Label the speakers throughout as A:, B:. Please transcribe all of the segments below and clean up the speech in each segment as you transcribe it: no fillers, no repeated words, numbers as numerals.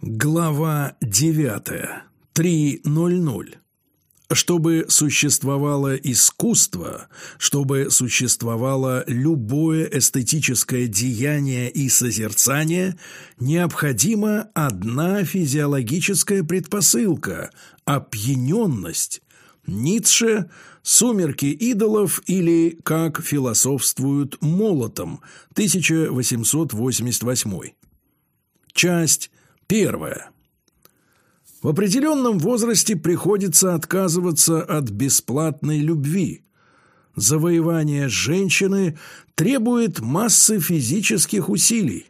A: Глава 9. 3.00. Чтобы существовало искусство, чтобы существовало любое эстетическое деяние и созерцание, необходима одна физиологическая предпосылка – опьяненность. Ницше «Сумерки идолов» или «Как философствуют молотом», 1888. Часть 1. В определенном возрасте приходится отказываться от бесплатной любви. Завоевание женщины требует массы физических усилий.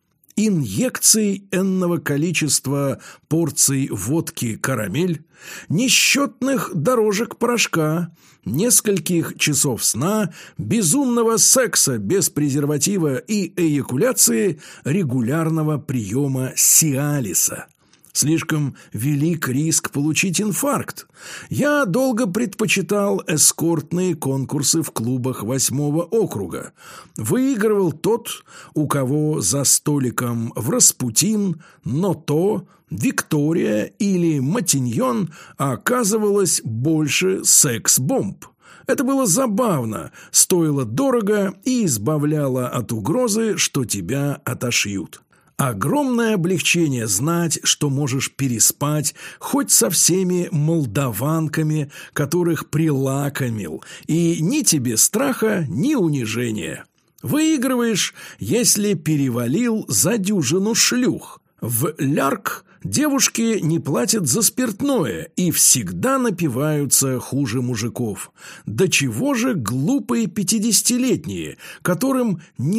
A: Инъекций энного количества порций водки «Карамель», несчетных дорожек порошка, нескольких часов сна, безумного секса без презерватива и эякуляции, регулярного приема сиалиса. Слишком велик риск получить инфаркт. Я долго предпочитал эскортные конкурсы в клубах 8-го округа. Выигрывал тот, у кого за столиком в Распутин, Ното, Виктория или Матиньон оказывалось больше секс-бомб. Это было забавно, стоило дорого и избавляло от угрозы, что тебя отошьют. Огромное облегчение знать, что можешь переспать хоть со всеми молдаванками, которых прилакомил, и ни тебе страха, ни унижения. Выигрываешь, если перевалил за дюжину шлюх. В Лярк девушки не платят за спиртное и всегда напиваются хуже мужиков. Да чего же глупые 50-летние, которым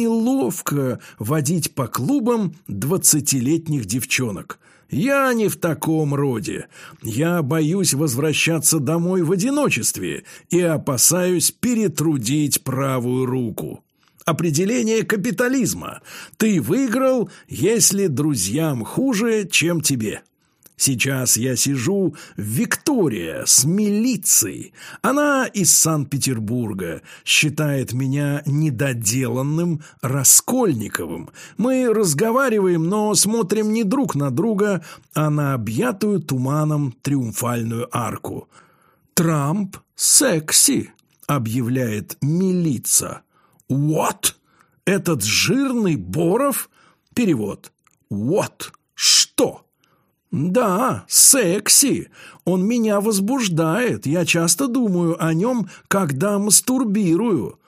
A: неловко водить по клубам 20-летних девчонок. Я не в таком роде. Я боюсь возвращаться домой в одиночестве и опасаюсь перетрудить правую руку. Определение капитализма. Ты выиграл, если друзьям хуже, чем тебе. Сейчас я сижу в Виктория с милицией. Она из Санкт-Петербурга, считает меня недоделанным Раскольниковым. Мы разговариваем, но смотрим не друг на друга, а на объятую туманом Триумфальную арку. «Трамп секси», объявляет милиция. «What? Этот жирный Боров?» Перевод. «What? Что?» «Да, секси. Он меня возбуждает. Я часто думаю о нем, когда мастурбирую.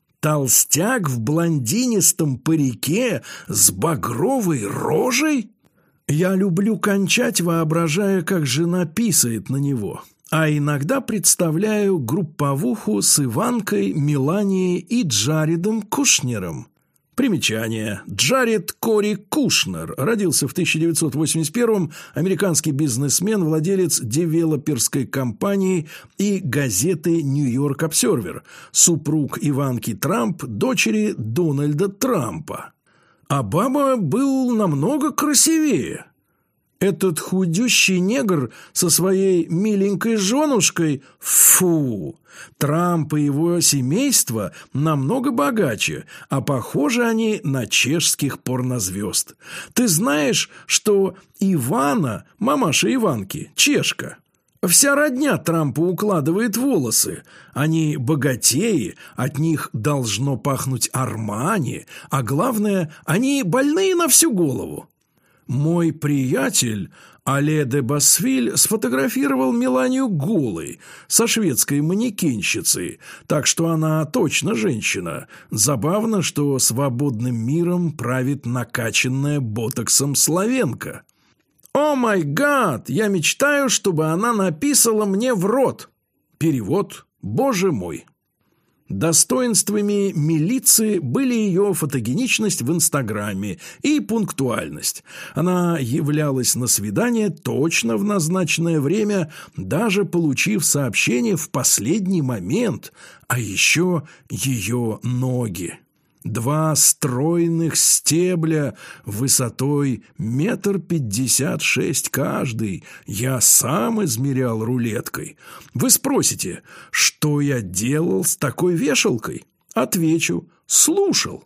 A: Толстяк в блондинистом парике с багровой рожей?» Я люблю кончать, воображая, как жена писает на него. А иногда представляю групповуху с Иванкой, Меланией и Джаредом Кушнером. Примечание. Джаред Кори Кушнер родился в 1981-м, американский бизнесмен, владелец девелоперской компании и газеты «Нью-Йорк Обсервер», супруг Иванки Трамп, дочери Дональда Трампа. Обама был намного красивее. Этот худющий негр со своей миленькой женушкой – фу! Трамп и его семейство намного богаче, а похожи они на чешских порнозвезд. Ты знаешь, что Ивана, мамаша Иванки, чешка? Вся родня Трампа укладывает волосы. Они богатеи, от них должно пахнуть Армани, а главное, они больные на всю голову. Мой приятель Але де Басвиль сфотографировал Меланию голой, со шведской манекенщицей, так что она точно женщина. Забавно, что свободным миром правит накачанная ботоксом словенка. «О май гад! Я мечтаю, чтобы она написала мне в рот!» Перевод «Боже мой!» Достоинствами милиции были ее фотогеничность в Инстаграме и пунктуальность. Она являлась на свидание точно в назначенное время, даже получив сообщение в последний момент, а еще ее ноги. 2 стройных стебля высотой 1,56 м каждый. Я сам измерял рулеткой. Вы спросите, что я делал с такой вешалкой? Отвечу, слушал.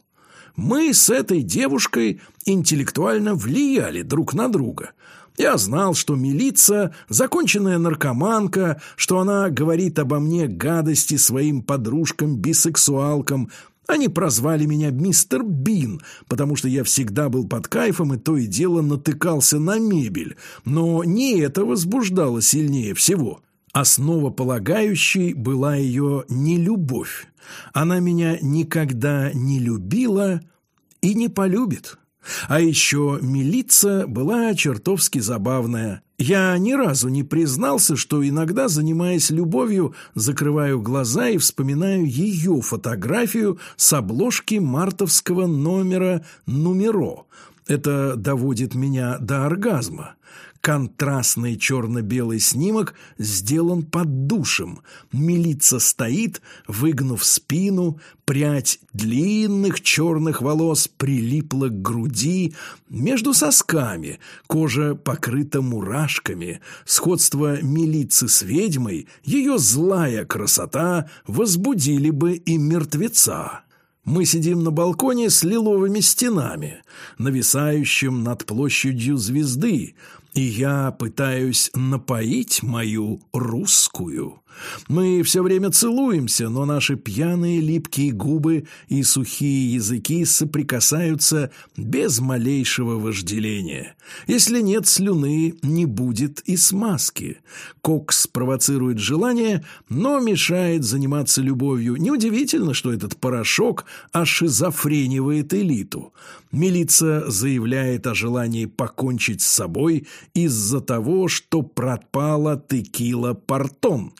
A: Мы с этой девушкой интеллектуально влияли друг на друга. Я знал, что Милица – законченная наркоманка, что она говорит обо мне гадости своим подружкам-бисексуалкам. Они прозвали меня мистер Бин, потому что я всегда был под кайфом и то и дело натыкался на мебель. Но не это возбуждало сильнее всего. Основополагающей была ее нелюбовь. Она меня никогда не любила и не полюбит. А еще Милица была чертовски забавная. Я ни разу не признался, что иногда, занимаясь любовью, закрываю глаза и вспоминаю ее фотографию с обложки мартовского номера «Нумеро». Это доводит меня до оргазма. Контрастный черно-белый снимок сделан под душем. Милица стоит, выгнув спину, прядь длинных черных волос прилипла к груди, между сосками кожа покрыта мурашками. Сходство Милицы с ведьмой, ее злая красота возбудили бы и мертвеца. Мы сидим на балконе с лиловыми стенами, нависающим над площадью Звезды, и я пытаюсь напоить мою русскую. Мы все время целуемся, но наши пьяные липкие губы и сухие языки соприкасаются без малейшего вожделения. Если нет слюны, не будет и смазки. Кокс провоцирует желание, но мешает заниматься любовью. Неудивительно, что этот порошок ашизофренивает элиту. Милица заявляет о желании покончить с собой из-за того, что пропала текила-портон.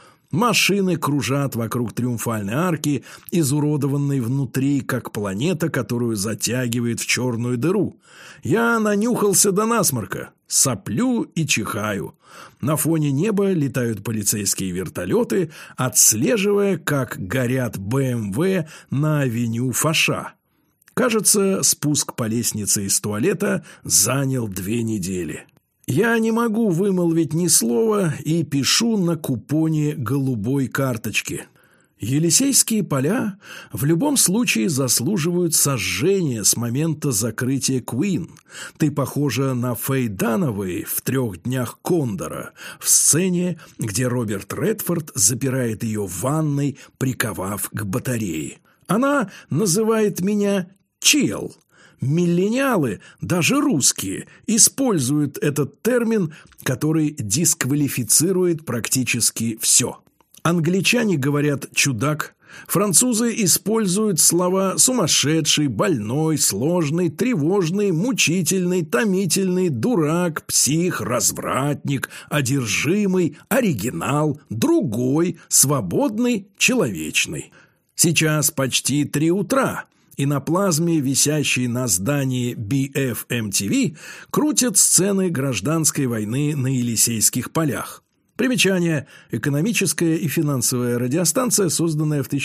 A: Машины кружат вокруг Триумфальной арки, изуродованной внутри, как планета, которую затягивает в черную дыру. Я нанюхался до насморка, соплю и чихаю. На фоне неба летают полицейские вертолеты, отслеживая, как горят БМВ на авеню Фоша. Кажется, спуск по лестнице из туалета занял 2 недели. Я не могу вымолвить ни слова и пишу на купоне голубой карточки. Елисейские поля в любом случае заслуживают сожжения с момента закрытия Queen. Ты похожа на Фэй Данавей в «3 днях Кондора», в сцене, где Роберт Редфорд запирает ее в ванной, приковав к батарее. Она называет меня «чел». Миллениалы, даже русские, используют этот термин, который дисквалифицирует практически все. Англичане говорят «чудак», французы используют слова «сумасшедший», «больной», «сложный», «тревожный», «мучительный», «томительный», «дурак», «псих», «развратник», «одержимый», «оригинал», «другой», «свободный», «человечный». Сейчас почти 3 утра. И на плазме, висящей на здании BFM-TV, крутят сцены гражданской войны на Елисейских полях. Примечание: экономическая и финансовая радиостанция, созданная в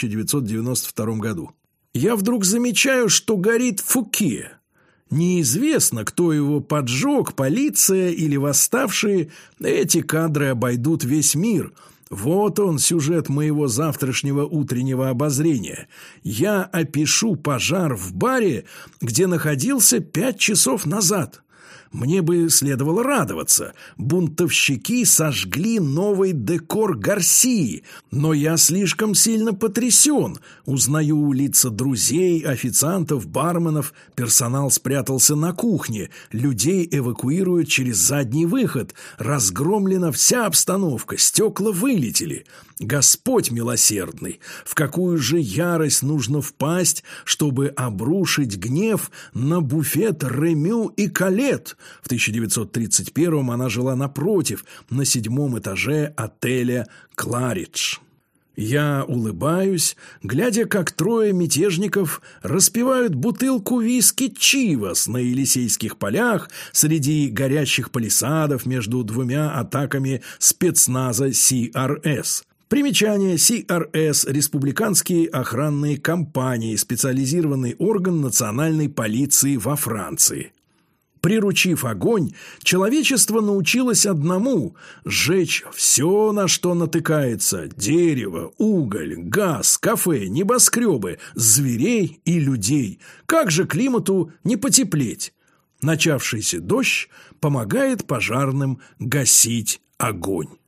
A: 1992 году. Я вдруг замечаю, что горит Фуке. Неизвестно, кто его поджег, полиция или восставшие. Эти кадры обойдут весь мир. Вот он, сюжет моего завтрашнего утреннего обозрения. Я опишу пожар в баре, где находился 5 часов назад. Мне бы следовало радоваться. Бунтовщики сожгли новый декор Гарсии, но я слишком сильно потрясен. Узнаю лица друзей, официантов, барменов. Персонал спрятался на кухне. Людей эвакуируют через задний выход. Разгромлена вся обстановка. Стекла вылетели. Господь милосердный, в какую же ярость нужно впасть, чтобы обрушить гнев на буфет Ремю и Калет? В 1931-м она жила напротив, на 7-м этаже отеля «Кларидж». Я улыбаюсь, глядя, как 3 мятежников распивают бутылку виски «Чивас» на Елисейских полях среди горящих палисадов между 2 атаками спецназа CRS. Примечание: CRS – республиканские охранные компании, специализированный орган национальной полиции во Франции. Приручив огонь, человечество научилось одному – сжечь все, на что натыкается – дерево, уголь, газ, кафе, небоскребы, зверей и людей. Как же климату не потеплеть? Начавшийся дождь помогает пожарным гасить огонь.